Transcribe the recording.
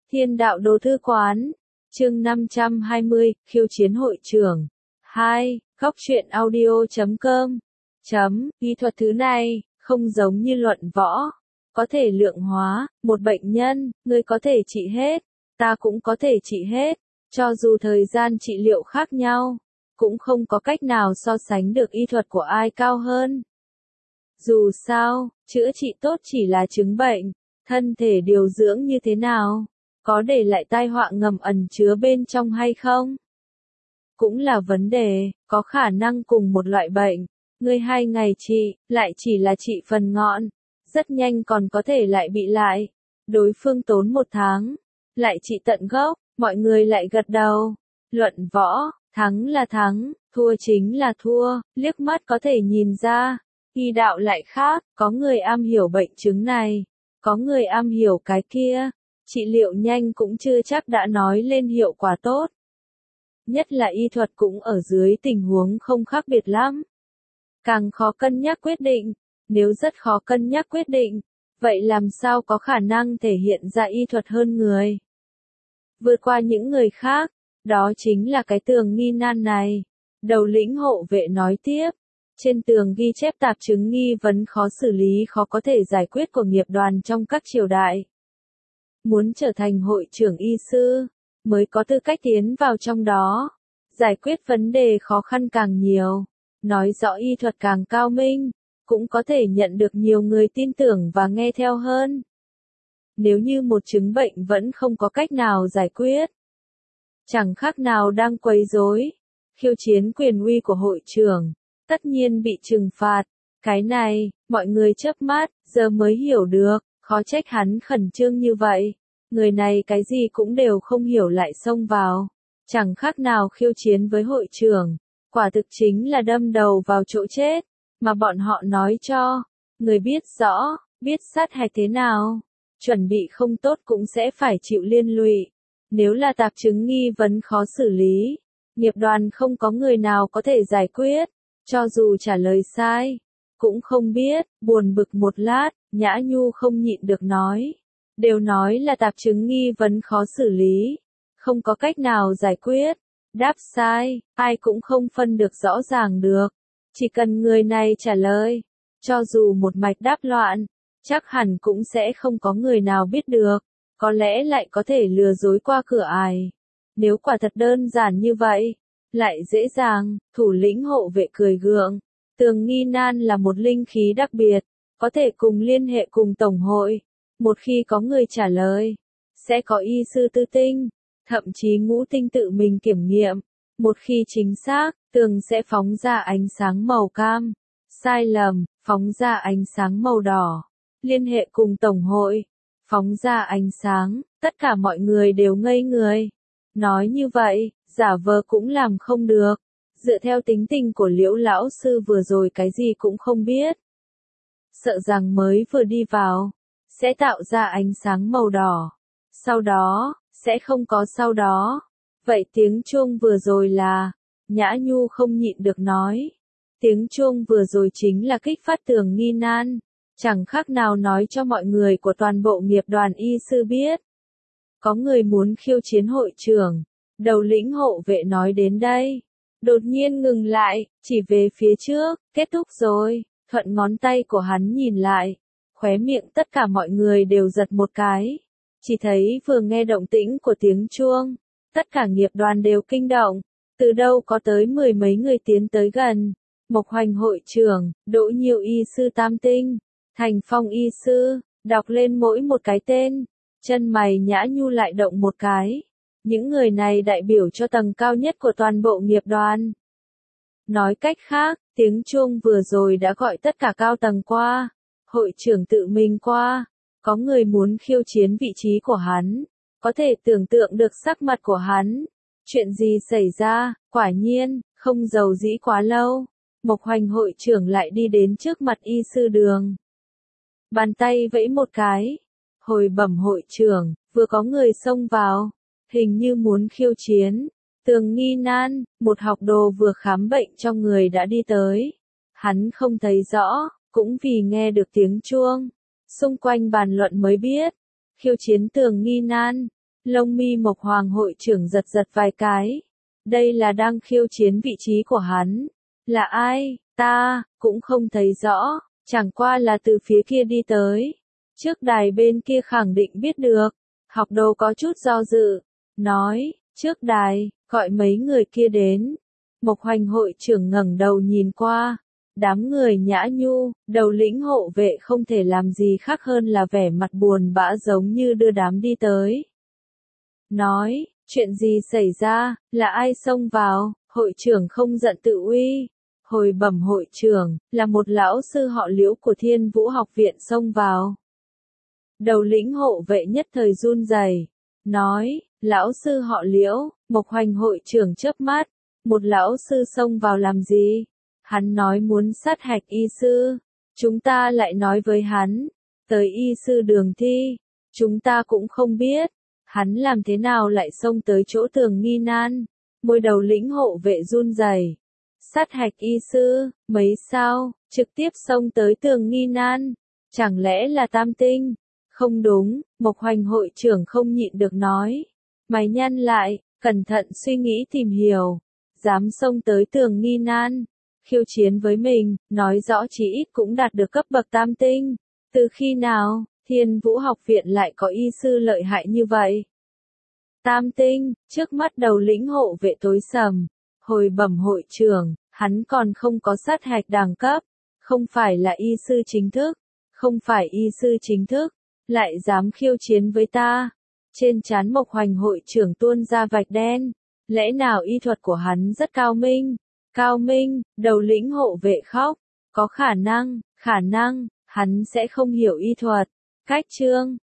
Thiên đạo đô thư quán, chương 520, khiêu chiến hội trưởng. 2. Góc truyện audio.com. Y thuật thứ này, không giống như luận võ. Có thể lượng hóa, một bệnh nhân, ngươi có thể trị hết, ta cũng có thể trị hết. Cho dù thời gian trị liệu khác nhau, cũng không có cách nào so sánh được y thuật của ai cao hơn. Dù sao, chữa trị tốt chỉ là chứng bệnh, thân thể điều dưỡng như thế nào, có để lại tai họa ngầm ẩn chứa bên trong hay không? Cũng là vấn đề, có khả năng cùng một loại bệnh, ngươi 2 ngày trị, lại chỉ là trị phần ngọn, rất nhanh còn có thể lại bị lại. Đối phương tốn 1 tháng, lại trị tận gốc, mọi người lại gật đầu. Luận võ, thắng là thắng, thua chính là thua, liếc mắt có thể nhìn ra. Y đạo lại khác, có người am hiểu bệnh chứng này, có người am hiểu cái kia, trị liệu nhanh cũng chưa chắc đã nói lên hiệu quả tốt. Nhất là y thuật cũng ở dưới tình huống không khác biệt lắm. Càng khó cân nhắc quyết định, nếu rất khó cân nhắc quyết định, vậy làm sao có khả năng thể hiện ra y thuật hơn người? Vượt qua những người khác, đó chính là cái tường nghi nan này. Đầu lĩnh hộ vệ nói tiếp. Trên tường ghi chép tạp chứng nghi vấn khó xử lý khó có thể giải quyết của nghiệp đoàn trong các triều đại. Muốn trở thành hội trưởng y sư, mới có tư cách tiến vào trong đó. Giải quyết vấn đề khó khăn càng nhiều, nói rõ y thuật càng cao minh, cũng có thể nhận được nhiều người tin tưởng và nghe theo hơn. Nếu như một chứng bệnh vẫn không có cách nào giải quyết, chẳng khác nào đang quấy rối, khiêu chiến quyền uy của hội trưởng, tất nhiên bị trừng phạt. Cái này, mọi người chớp mắt, giờ mới hiểu được, khó trách hắn khẩn trương như vậy. Người này cái gì cũng đều không hiểu lại xông vào, chẳng khác nào khiêu chiến với hội trưởng, quả thực chính là đâm đầu vào chỗ chết, mà bọn họ nói cho, người biết rõ, biết sát hạch thế nào, chuẩn bị không tốt cũng sẽ phải chịu liên lụy. Nếu là tạp chứng nghi vấn khó xử lý, nghiệp đoàn không có người nào có thể giải quyết, cho dù trả lời sai, cũng không biết. Buồn bực một lát, Nhã Nhu không nhịn được nói. Đều nói là tạp chứng nghi vấn khó xử lý, không có cách nào giải quyết. Đáp sai, ai cũng không phân được rõ ràng được. Chỉ cần người này trả lời, cho dù một mạch đáp loạn, chắc hẳn cũng sẽ không có người nào biết được. Có lẽ lại có thể lừa dối qua cửa ải. Nếu quả thật đơn giản như vậy, lại dễ dàng. Thủ lĩnh hộ vệ cười gượng. Tường nghi nan là một linh khí đặc biệt, có thể cùng liên hệ cùng tổng hội. Một khi có người trả lời, sẽ có y sư tư tinh, thậm chí ngũ tinh tự mình kiểm nghiệm. Một khi chính xác, tường sẽ phóng ra ánh sáng màu cam. Sai lầm, phóng ra ánh sáng màu đỏ. Liên hệ cùng tổng hội, phóng ra ánh sáng, tất cả mọi người đều ngây người. Nói như vậy, giả vờ cũng làm không được. Dựa theo tính tình của Liễu lão sư vừa rồi cái gì cũng không biết. Sợ rằng mới vừa đi vào, sẽ tạo ra ánh sáng màu đỏ. Sau đó, sẽ không có sau đó. Vậy tiếng chuông vừa rồi là, Nhã Nhu không nhịn được nói. Tiếng chuông vừa rồi chính là kích phát tường nghi nan. Chẳng khác nào nói cho mọi người của toàn bộ nghiệp đoàn y sư biết. Có người muốn khiêu chiến hội trưởng. Đầu lĩnh hộ vệ nói đến đây. Đột nhiên ngừng lại, chỉ về phía trước, kết thúc rồi. Thuận ngón tay của hắn nhìn lại. Khóe miệng tất cả mọi người đều giật một cái. Chỉ thấy vừa nghe động tĩnh của tiếng chuông. Tất cả nghiệp đoàn đều kinh động. Từ đâu có tới 10 mấy người tiến tới gần. Mộc Hoành hội trưởng, Đỗ Nhiều y sư tam tinh. Thành Phong y sư, đọc lên mỗi một cái tên, chân mày Nhã Nhu lại động một cái. Những người này đại biểu cho tầng cao nhất của toàn bộ nghiệp đoàn. Nói cách khác, tiếng chuông vừa rồi đã gọi tất cả cao tầng qua, hội trưởng tự mình qua, có người muốn khiêu chiến vị trí của hắn, có thể tưởng tượng được sắc mặt của hắn. Chuyện gì xảy ra, quả nhiên, không giàu dĩ quá lâu, Mộc Hoành hội trưởng lại đi đến trước mặt y sư Đường. Bàn tay vẫy một cái. Hồi bẩm hội trưởng, vừa có người xông vào, hình như muốn khiêu chiến. Tường nghi nan, một học đồ vừa khám bệnh cho người đã đi tới. Hắn không thấy rõ, cũng vì nghe được tiếng chuông. Xung quanh bàn luận mới biết. Khiêu chiến tường nghi nan, Lông mi Mộc Hoàng hội trưởng giật giật vài cái. Đây là đang khiêu chiến vị trí của hắn. Là ai? Ta cũng không thấy rõ, chẳng qua là từ phía kia đi tới. Trước đài bên kia khẳng định biết được. Học đồ có chút do dự, nói, trước đài, gọi mấy người kia đến. Mộc Hoành hội trưởng ngẩng đầu nhìn qua. Đám người nhã nhu, đầu lĩnh hộ vệ không thể làm gì khác hơn là vẻ mặt buồn bã giống như đưa đám đi tới. Nói, chuyện gì xảy ra, là ai xông vào, hội trưởng không giận tự uy. Hồi bẩm hội trưởng, là một lão sư họ Liễu của Thiên Vũ học viện xông vào. Đầu lĩnh hộ vệ nhất thời run rẩy, nói, lão sư họ Liễu. Mộc Hoành hội trưởng chớp mắt, một lão sư xông vào làm gì? Hắn nói muốn sát hạch y sư, chúng ta lại nói với hắn, tới y sư đường thi, chúng ta cũng không biết, hắn làm thế nào lại xông tới chỗ Tường Nghi Nan, môi đầu lĩnh hộ vệ run rẩy. Sát hạch y sư, mấy sao, trực tiếp xông tới Tường Nghi Nan, chẳng lẽ là Tam Tinh? Không đúng, Mộc Hoành hội trưởng không nhịn được nói, mày nhăn lại, cẩn thận suy nghĩ tìm hiểu, dám xông tới Tường Nghi Nan. Khiêu chiến với mình, nói rõ chí ít cũng đạt được cấp bậc Tam Tinh. Từ khi nào, Thiên Vũ học viện lại có y sư lợi hại như vậy? Tam Tinh, trước mắt đầu lĩnh hộ vệ tối sầm. Hồi bẩm hội trưởng, hắn còn không có sát hạch đẳng cấp. Không phải là y sư chính thức. Không phải y sư chính thức. Lại dám khiêu chiến với ta. Trên trán Mộc Hoành hội trưởng tuôn ra vạch đen. Lẽ nào y thuật của hắn rất cao minh? Cao minh, đầu lĩnh hộ vệ khóc. Có khả năng, hắn sẽ không hiểu y thuật. Cách chương